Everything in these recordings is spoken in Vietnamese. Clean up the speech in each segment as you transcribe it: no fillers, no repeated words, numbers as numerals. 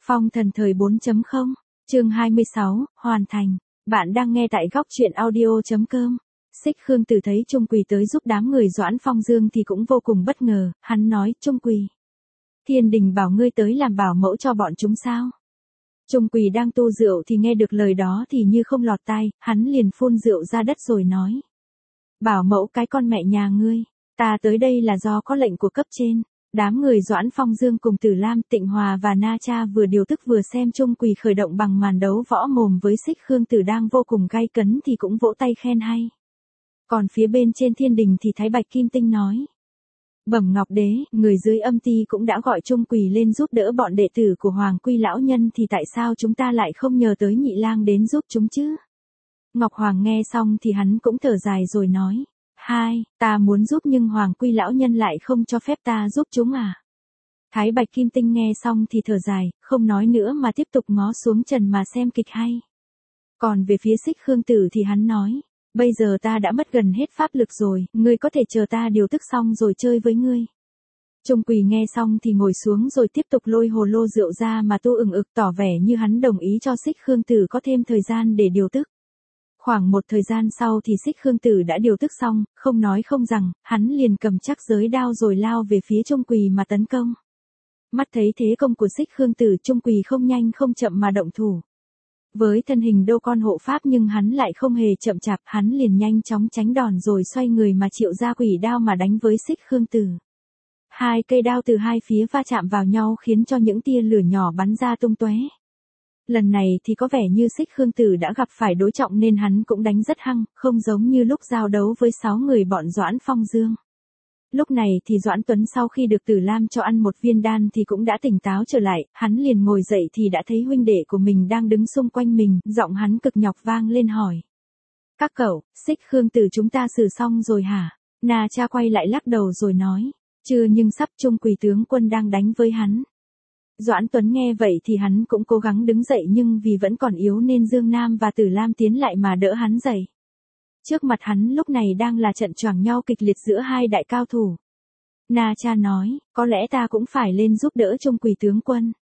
Phong thần thời 4.0, chương 26, hoàn thành. Bạn đang nghe tại góc truyện audio.com. Xích Khương Tử thấy Trung Quỳ tới giúp đám người Doãn Phong Dương thì cũng vô cùng bất ngờ, hắn nói, Trung Quỳ, Thiên Đình bảo ngươi tới làm bảo mẫu cho bọn chúng sao? Trung Quỳ đang tu rượu thì nghe được lời đó thì như không lọt tai, hắn liền phun rượu ra đất rồi nói. Bảo mẫu cái con mẹ nhà ngươi, ta tới đây là do có lệnh của cấp trên. Đám người Doãn Phong Dương cùng Tử Lam, Tịnh Hòa và Na Cha vừa điều tức vừa xem Trung Quỳ khởi động bằng màn đấu võ mồm với Xích Khương Tử đang vô cùng gay cấn thì cũng vỗ tay khen hay. Còn phía bên trên thiên đình thì Thái Bạch Kim Tinh nói. Bẩm Ngọc Đế, người dưới âm ti cũng đã gọi Trung Quỳ lên giúp đỡ bọn đệ tử của Hoàng Quy lão nhân thì tại sao chúng ta lại không nhờ tới Nhị Lang đến giúp chúng chứ? Ngọc Hoàng nghe xong thì hắn cũng thở dài rồi nói. Ta muốn giúp nhưng Hoàng Quy lão nhân lại không cho phép ta giúp chúng à? Thái Bạch Kim Tinh nghe xong thì thở dài, không nói nữa mà tiếp tục ngó xuống trần mà xem kịch hay. Còn về phía Xích Khương Tử thì hắn nói, bây giờ ta đã mất gần hết pháp lực rồi, ngươi có thể chờ ta điều tức xong rồi chơi với ngươi. Trung Quỳ nghe xong thì ngồi xuống rồi tiếp tục lôi hồ lô rượu ra mà tu ực tỏ vẻ như hắn đồng ý cho Xích Khương Tử có thêm thời gian để điều tức. Khoảng một thời gian sau thì Xích Khương Tử đã điều tức xong, không nói không rằng, hắn liền cầm chắc giới đao rồi lao về phía Trung Quỳ mà tấn công. Mắt thấy thế công của Xích Khương Tử, Trung Quỳ không nhanh không chậm mà động thủ. Với thân hình đô con hộ pháp nhưng hắn lại không hề chậm chạp, hắn liền nhanh chóng tránh đòn rồi xoay người mà triệu ra quỷ đao mà đánh với Xích Khương Tử. Hai cây đao từ hai phía va chạm vào nhau khiến cho những tia lửa nhỏ bắn ra tung tóe. Lần này thì có vẻ như Xích Khương Tử đã gặp phải đối trọng nên hắn cũng đánh rất hăng, không giống như lúc giao đấu với 6 người bọn Doãn Phong Dương. Lúc này thì Doãn Tuấn sau khi được Tử Lam cho ăn một viên đan thì cũng đã tỉnh táo trở lại, hắn liền ngồi dậy thì đã thấy huynh đệ của mình đang đứng xung quanh mình, giọng hắn cực nhọc vang lên hỏi. Các cậu, Xích Khương Tử chúng ta xử xong rồi hả? Na Cha quay lại lắc đầu rồi nói, chưa nhưng sắp Trung Quỳ tướng quân đang đánh với hắn. Doãn Tuấn nghe vậy thì hắn cũng cố gắng đứng dậy nhưng vì vẫn còn yếu nên Dương Nam và Tử Lam tiến lại mà đỡ hắn dậy. Trước mặt hắn lúc này đang là trận choảng nhau kịch liệt giữa hai đại cao thủ. Na Cha nói, có lẽ ta cũng phải lên giúp đỡ Trung Quỳ tướng quân.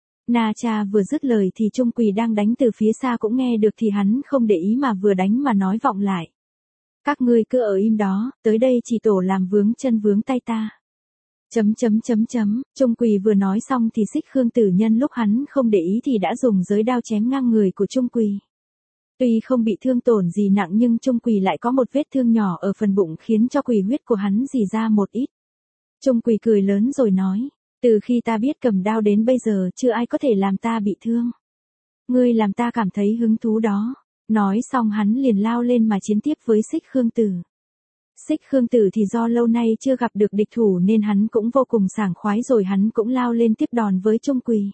Na Cha vừa dứt lời thì Trung Quỳ đang đánh từ phía xa cũng nghe được thì hắn không để ý mà vừa đánh mà nói vọng lại. Các ngươi cứ ở im đó, tới đây chỉ tổ làm vướng chân vướng tay ta. Trung Quỳ vừa nói xong thì Xích Khương Tử nhân lúc hắn không để ý thì đã dùng giới đao chém ngang người của Trung Quỳ. Tuy không bị thương tổn gì nặng nhưng Trung Quỳ lại có một vết thương nhỏ ở phần bụng khiến cho quỳ huyết của hắn rỉ ra một ít. Trung Quỳ cười lớn rồi nói, từ khi ta biết cầm đao đến bây giờ chưa ai có thể làm ta bị thương. Ngươi làm ta cảm thấy hứng thú đó. Nói xong hắn liền lao lên mà chiến tiếp với Xích Khương Tử. Xích Khương Tử thì do lâu nay chưa gặp được địch thủ nên hắn cũng vô cùng sảng khoái rồi hắn cũng lao lên tiếp đòn với Trung Quỳ.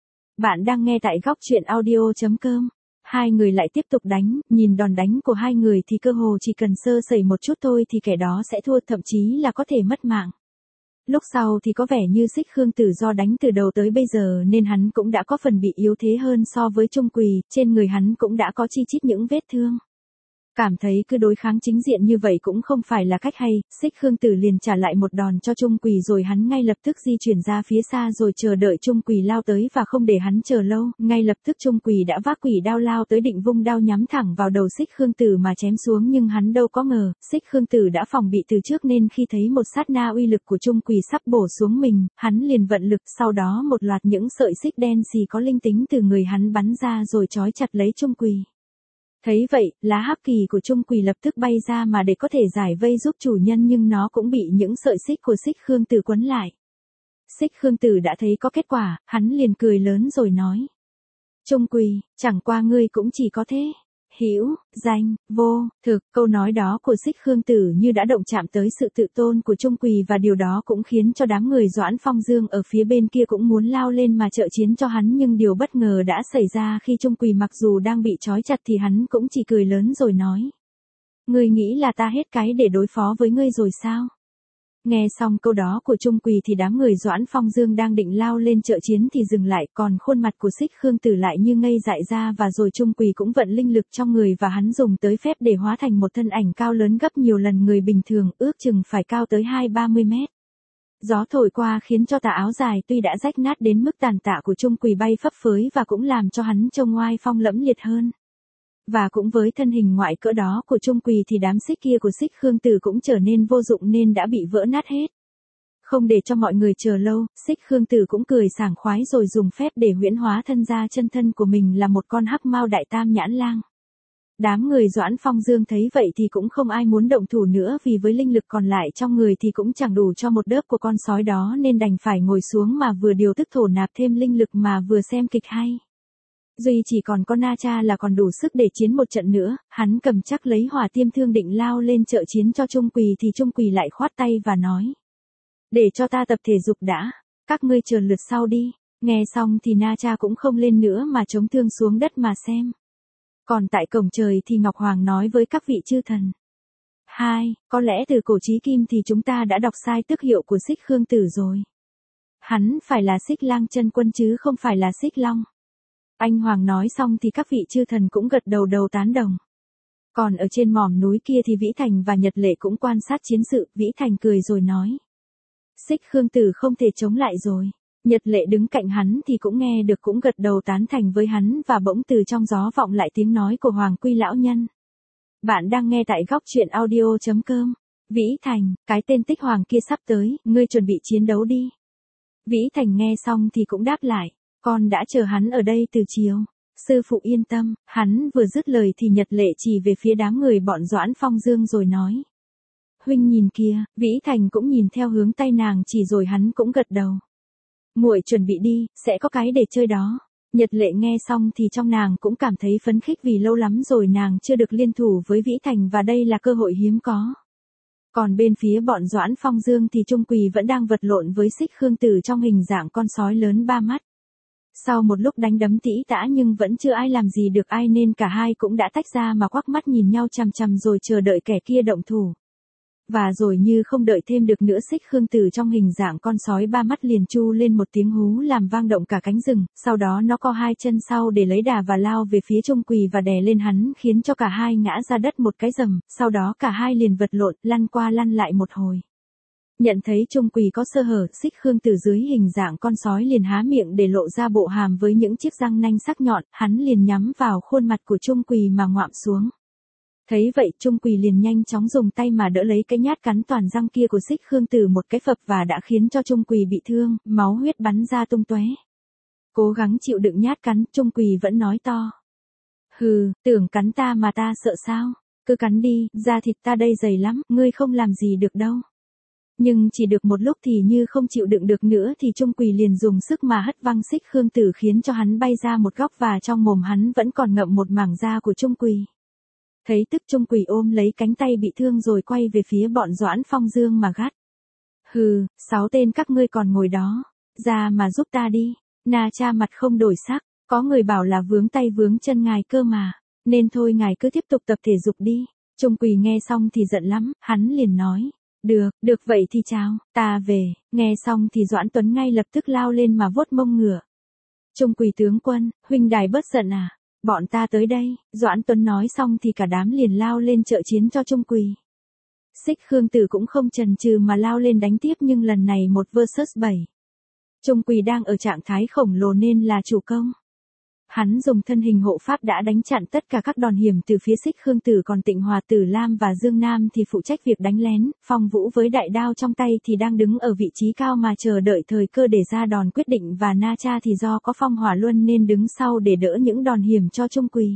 Bạn đang nghe tại góc truyện audio.com. Hai người lại tiếp tục đánh, nhìn đòn đánh của hai người thì cơ hồ chỉ cần sơ sẩy một chút thôi thì kẻ đó sẽ thua, thậm chí là có thể mất mạng. Lúc sau thì có vẻ như Xích Khương Tử do đánh từ đầu tới bây giờ nên hắn cũng đã có phần bị yếu thế hơn so với Trung Quỳ, trên người hắn cũng đã có chi chít những vết thương. Cảm thấy cứ đối kháng chính diện như vậy cũng không phải là cách hay, Xích Khương Tử liền trả lại một đòn cho Trung Quỳ rồi hắn ngay lập tức di chuyển ra phía xa rồi chờ đợi Trung Quỳ lao tới và không để hắn chờ lâu, ngay lập tức Trung Quỳ đã vác quỷ đao lao tới định vung đao nhắm thẳng vào đầu Xích Khương Tử mà chém xuống nhưng hắn đâu có ngờ, Xích Khương Tử đã phòng bị từ trước nên khi thấy một sát na uy lực của Trung Quỳ sắp bổ xuống mình, hắn liền vận lực, sau đó một loạt những sợi xích đen xì có linh tính từ người hắn bắn ra rồi trói chặt lấy Trung Quỳ. Thấy vậy, lá hắc kỳ của Trung Quỳ lập tức bay ra mà để có thể giải vây giúp chủ nhân nhưng nó cũng bị những sợi xích của Xích Khương Tử quấn lại. Xích Khương Tử đã thấy có kết quả, hắn liền cười lớn rồi nói. Trung Quỳ, chẳng qua ngươi cũng chỉ có thế. Hữu, danh, vô, thực, câu nói đó của Xích Khương Tử như đã động chạm tới sự tự tôn của Trung Quỳ và điều đó cũng khiến cho đám người Doãn Phong Dương ở phía bên kia cũng muốn lao lên mà trợ chiến cho hắn nhưng điều bất ngờ đã xảy ra khi Trung Quỳ mặc dù đang bị trói chặt thì hắn cũng chỉ cười lớn rồi nói. Ngươi nghĩ là ta hết cái để đối phó với ngươi rồi sao? Nghe xong câu đó của Trung Quỳ thì đám người Doãn Phong Dương đang định lao lên trợ chiến thì dừng lại, còn khuôn mặt của Xích Khương Tử lại như ngây dại ra và rồi Trung Quỳ cũng vận linh lực trong người và hắn dùng tới phép để hóa thành một thân ảnh cao lớn gấp nhiều lần người bình thường, ước chừng phải cao tới 20-30 mét. Gió thổi qua khiến cho tà áo dài tuy đã rách nát đến mức tàn tạ của Trung Quỳ bay phấp phới và cũng làm cho hắn trông oai phong lẫm liệt hơn. Và cũng với thân hình ngoại cỡ đó của Trung Quỳ thì đám xích kia của Xích Khương Tử cũng trở nên vô dụng nên đã bị vỡ nát hết. Không để cho mọi người chờ lâu, Xích Khương Tử cũng cười sảng khoái rồi dùng phép để huyễn hóa thân ra chân thân của mình là một con hắc mao đại tam nhãn lang. Đám người Doãn Phong Dương thấy vậy thì cũng không ai muốn động thủ nữa vì với linh lực còn lại trong người thì cũng chẳng đủ cho một đớp của con sói đó nên đành phải ngồi xuống mà vừa điều tức thổ nạp thêm linh lực mà vừa xem kịch hay. Duy chỉ còn con Na Cha là còn đủ sức để chiến một trận nữa, hắn cầm chắc lấy hỏa tiêm thương định lao lên trợ chiến cho Trung Quỳ thì Trung Quỳ lại khoát tay và nói. Để cho ta tập thể dục đã, các ngươi chờ lượt sau đi. Nghe xong thì Na Cha cũng không lên nữa mà chống thương xuống đất mà xem. Còn tại cổng trời thì Ngọc Hoàng nói với các vị chư thần. Có lẽ từ cổ chí kim thì chúng ta đã đọc sai tước hiệu của Xích Khương Tử rồi. Hắn phải là Xích Lang chân quân chứ không phải là Xích Long. Anh Hoàng nói xong thì các vị chư thần cũng gật đầu tán đồng. Còn ở trên mỏm núi kia thì Vĩ Thành và Nhật Lệ cũng quan sát chiến sự, Vĩ Thành cười rồi nói. Xích Khương Tử không thể chống lại rồi. Nhật Lệ đứng cạnh hắn thì cũng nghe được cũng gật đầu tán thành với hắn và bỗng từ trong gió vọng lại tiếng nói của Hoàng Quy lão nhân. Bạn đang nghe tại góc truyện audio.com. Vĩ Thành, cái tên Tích Hoàng kia sắp tới, ngươi chuẩn bị chiến đấu đi. Vĩ Thành nghe xong thì cũng đáp lại, con đã chờ hắn ở đây từ chiều. Sư phụ yên tâm, hắn vừa dứt lời thì Nhật Lệ chỉ về phía đám người bọn Doãn Phong Dương rồi nói. Huynh nhìn kìa, Vĩ Thành cũng nhìn theo hướng tay nàng chỉ rồi hắn cũng gật đầu. Muội chuẩn bị đi, sẽ có cái để chơi đó. Nhật Lệ nghe xong thì trong nàng cũng cảm thấy phấn khích vì lâu lắm rồi nàng chưa được liên thủ với Vĩ Thành và đây là cơ hội hiếm có. Còn bên phía bọn Doãn Phong Dương thì Trung Quỳ vẫn đang vật lộn với Xích Khương Tử trong hình dạng con sói lớn 3 mắt. Sau một lúc đánh đấm tỉ tã nhưng vẫn chưa ai làm gì được ai nên cả hai cũng đã tách ra mà quắc mắt nhìn nhau chằm chằm rồi chờ đợi kẻ kia động thủ. Và rồi như không đợi thêm được nữa Xích Khương Tử trong hình dạng con sói 3 mắt liền chu lên một tiếng hú làm vang động cả cánh rừng, sau đó nó co hai chân sau để lấy đà và lao về phía Trung Quỳ và đè lên hắn khiến cho cả hai ngã ra đất một cái rầm, sau đó cả hai liền vật lộn, lăn qua lăn lại một hồi. Nhận thấy Trung Quỳ có sơ hở, Xích Khương Tử dưới hình dạng con sói liền há miệng để lộ ra bộ hàm với những chiếc răng nanh sắc nhọn, hắn liền nhắm vào khuôn mặt của Trung Quỳ mà ngoạm xuống. Thấy vậy Trung Quỳ liền nhanh chóng dùng tay mà đỡ lấy cái nhát cắn toàn răng kia của Xích Khương Tử một cái phập và đã khiến cho Trung Quỳ bị thương, máu huyết bắn ra tung tóe. Cố gắng chịu đựng nhát cắn, Trung Quỳ vẫn nói to. Hừ, tưởng cắn ta mà ta sợ sao? Cứ cắn đi, da thịt ta đây dày lắm, ngươi không làm gì được đâu. Nhưng chỉ được một lúc thì như không chịu đựng được nữa thì Trung Quỳ liền dùng sức mà hất văng Xích Khương Tử khiến cho hắn bay ra một góc và trong mồm hắn vẫn còn ngậm một mảng da của Trung Quỳ. Thấy tức Trung Quỳ ôm lấy cánh tay bị thương rồi quay về phía bọn Doãn Phong Dương mà gắt. Hừ, 6 tên các ngươi còn ngồi đó, ra mà giúp ta đi. Na Cha mặt không đổi sắc, có người bảo là vướng tay vướng chân ngài cơ mà, nên thôi ngài cứ tiếp tục tập thể dục đi. Trung Quỳ nghe xong thì giận lắm, hắn liền nói. Được vậy thì chào, ta về. Nghe xong thì Doãn Tuấn ngay lập tức lao lên mà vuốt mông ngựa. Trung Quỳ tướng quân, huynh đài bớt giận à? Bọn ta tới đây, Doãn Tuấn nói xong thì cả đám liền lao lên trợ chiến cho Trung Quỳ. Xích Khương Tử cũng không chần chừ mà lao lên đánh tiếp nhưng lần này 1 vs 7. Trung Quỳ đang ở trạng thái khổng lồ nên là chủ công. Hắn dùng thân hình hộ pháp đã đánh chặn tất cả các đòn hiểm từ phía Xích Khương Tử còn Tịnh Hòa Tử Lam và Dương Nam thì phụ trách việc đánh lén, Phong Vũ với đại đao trong tay thì đang đứng ở vị trí cao mà chờ đợi thời cơ để ra đòn quyết định và Na Cha thì do có Phong Hỏa Luân nên đứng sau để đỡ những đòn hiểm cho Trung Quỳ.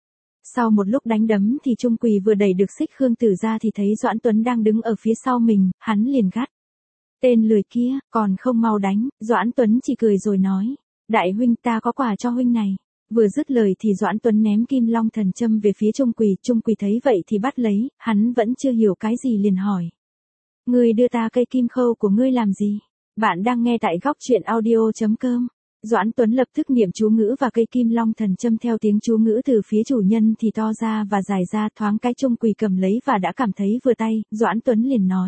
Sau một lúc đánh đấm thì Trung Quỳ vừa đẩy được Xích Khương Tử ra thì thấy Doãn Tuấn đang đứng ở phía sau mình, hắn liền gắt. Tên lười kia, còn không mau đánh, Doãn Tuấn chỉ cười rồi nói. Đại huynh ta có quà cho huynh này. Vừa dứt lời thì Doãn Tuấn ném Kim Long Thần Châm về phía Trung Quỳ thấy vậy thì bắt lấy, hắn vẫn chưa hiểu cái gì liền hỏi. Ngươi đưa ta cây kim khâu của ngươi làm gì? Bạn đang nghe tại góc truyện audio.com. Doãn Tuấn lập tức niệm chú ngữ và cây Kim Long Thần Châm theo tiếng chú ngữ từ phía chủ nhân thì to ra và dài ra thoáng cái Trung Quỳ cầm lấy và đã cảm thấy vừa tay, Doãn Tuấn liền nói.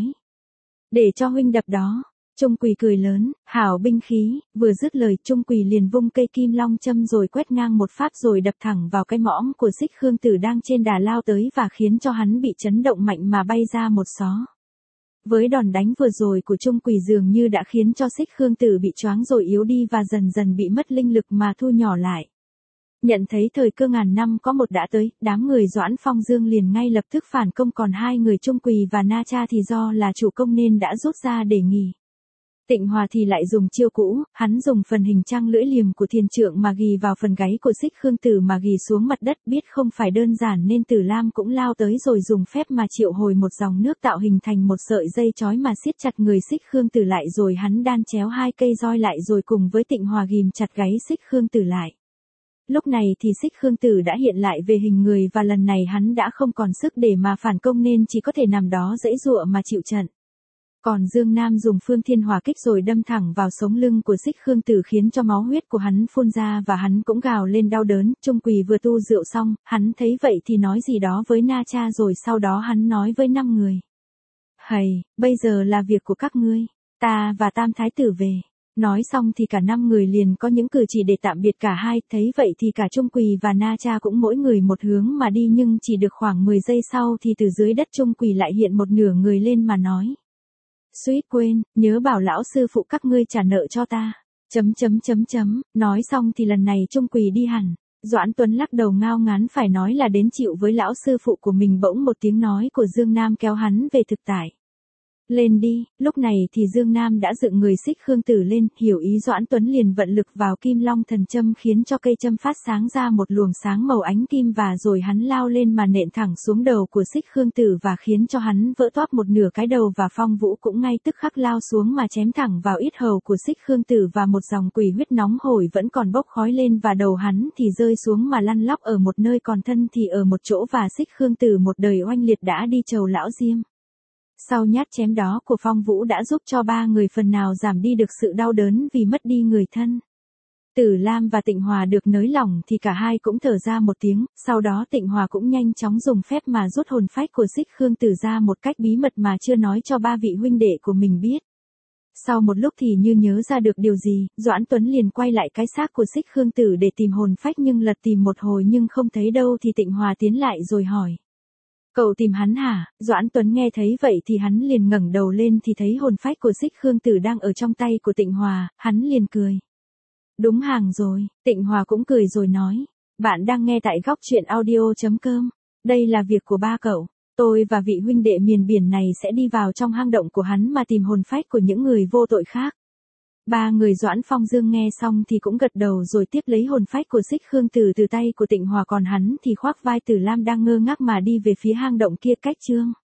Để cho huynh đập đó. Trung Quỳ cười lớn, hảo binh khí, vừa dứt lời Trung Quỳ liền vung cây Kim Long châm rồi quét ngang một phát rồi đập thẳng vào cái mõm của Xích Khương Tử đang trên đà lao tới và khiến cho hắn bị chấn động mạnh mà bay ra một xó. Với đòn đánh vừa rồi của Trung Quỳ dường như đã khiến cho Xích Khương Tử bị choáng rồi yếu đi và dần dần bị mất linh lực mà thu nhỏ lại. Nhận thấy thời cơ ngàn năm có một đã tới, đám người Doãn Phong Dương liền ngay lập tức phản công, còn hai người Trung Quỳ và Na Cha thì do là chủ công nên đã rút ra để nghỉ. Tịnh Hòa thì lại dùng chiêu cũ, hắn dùng phần hình trang lưỡi liềm của thiền trượng mà ghì vào phần gáy của Xích Khương Tử mà ghì xuống mặt đất, biết không phải đơn giản nên Tử Lam cũng lao tới rồi dùng phép mà triệu hồi một dòng nước tạo hình thành một sợi dây chói mà siết chặt người Xích Khương Tử lại, rồi hắn đan chéo hai cây roi lại rồi cùng với Tịnh Hòa ghìm chặt gáy Xích Khương Tử lại. Lúc này thì Xích Khương Tử đã hiện lại về hình người và lần này hắn đã không còn sức để mà phản công nên chỉ có thể nằm đó giãy giụa mà chịu trận. Còn Dương Nam dùng Phương Thiên Hỏa Kích rồi đâm thẳng vào sống lưng của Xích Khương Tử khiến cho máu huyết của hắn phun ra và hắn cũng gào lên đau đớn. Trung Quỳ vừa tu rượu xong, hắn thấy vậy thì nói gì đó với Na Cha rồi sau đó hắn nói với 5 người. Hầy, bây giờ là việc của các ngươi, ta và Tam Thái Tử về. Nói xong thì cả 5 người liền có những cử chỉ để tạm biệt cả hai, thấy vậy thì cả Trung Quỳ và Na Cha cũng mỗi người một hướng mà đi, nhưng chỉ được khoảng 10 giây sau thì từ dưới đất Trung Quỳ lại hiện một nửa người lên mà nói. Suýt quên, nhớ bảo lão sư phụ các ngươi trả nợ cho ta. Nói xong thì lần này Trung Quỳ đi hẳn. Doãn Tuấn lắc đầu ngao ngán phải nói là đến chịu với lão sư phụ của mình, bỗng một tiếng nói của Dương Nam kéo hắn về thực tại. Lên đi, lúc này thì Dương Nam đã dựng người Xích Khương Tử lên, hiểu ý Doãn Tuấn liền vận lực vào Kim Long Thần Châm khiến cho cây châm phát sáng ra một luồng sáng màu ánh kim và rồi hắn lao lên mà nện thẳng xuống đầu của Xích Khương Tử và khiến cho hắn vỡ toác một nửa cái đầu, và Phong Vũ cũng ngay tức khắc lao xuống mà chém thẳng vào yết hầu của Xích Khương Tử và một dòng quỷ huyết nóng hổi vẫn còn bốc khói lên, và đầu hắn thì rơi xuống mà lăn lóc ở một nơi, còn thân thì ở một chỗ, và Xích Khương Tử một đời oanh liệt đã đi chầu lão Diêm. Sau nhát chém đó của Phong Vũ đã giúp cho 3 người phần nào giảm đi được sự đau đớn vì mất đi người thân. Tử Lam và Tịnh Hòa được nới lỏng thì cả hai cũng thở ra một tiếng, sau đó Tịnh Hòa cũng nhanh chóng dùng phép mà rút hồn phách của Xích Khương Tử ra một cách bí mật mà chưa nói cho 3 vị huynh đệ của mình biết. Sau một lúc thì như nhớ ra được điều gì, Doãn Tuấn liền quay lại cái xác của Xích Khương Tử để tìm hồn phách, nhưng lật tìm một hồi nhưng không thấy đâu thì Tịnh Hòa tiến lại rồi hỏi. Cậu tìm hắn hả? Doãn Tuấn nghe thấy vậy thì hắn liền ngẩng đầu lên thì thấy hồn phách của Xích Khương Tử đang ở trong tay của Tịnh Hòa, hắn liền cười. Đúng hàng rồi, Tịnh Hòa cũng cười rồi nói. Bạn đang nghe tại Góc Chuyện Audio.com. Đây là việc của ba cậu. Tôi và vị huynh đệ miền biển này sẽ đi vào trong hang động của hắn mà tìm hồn phách của những người vô tội khác. 3 người Doãn Phong Dương nghe xong thì cũng gật đầu rồi tiếp lấy hồn phách của Xích Khương Tử từ tay của Tịnh Hòa, còn hắn thì khoác vai Tử Lam đang ngơ ngác mà đi về phía hang động kia cách Chương.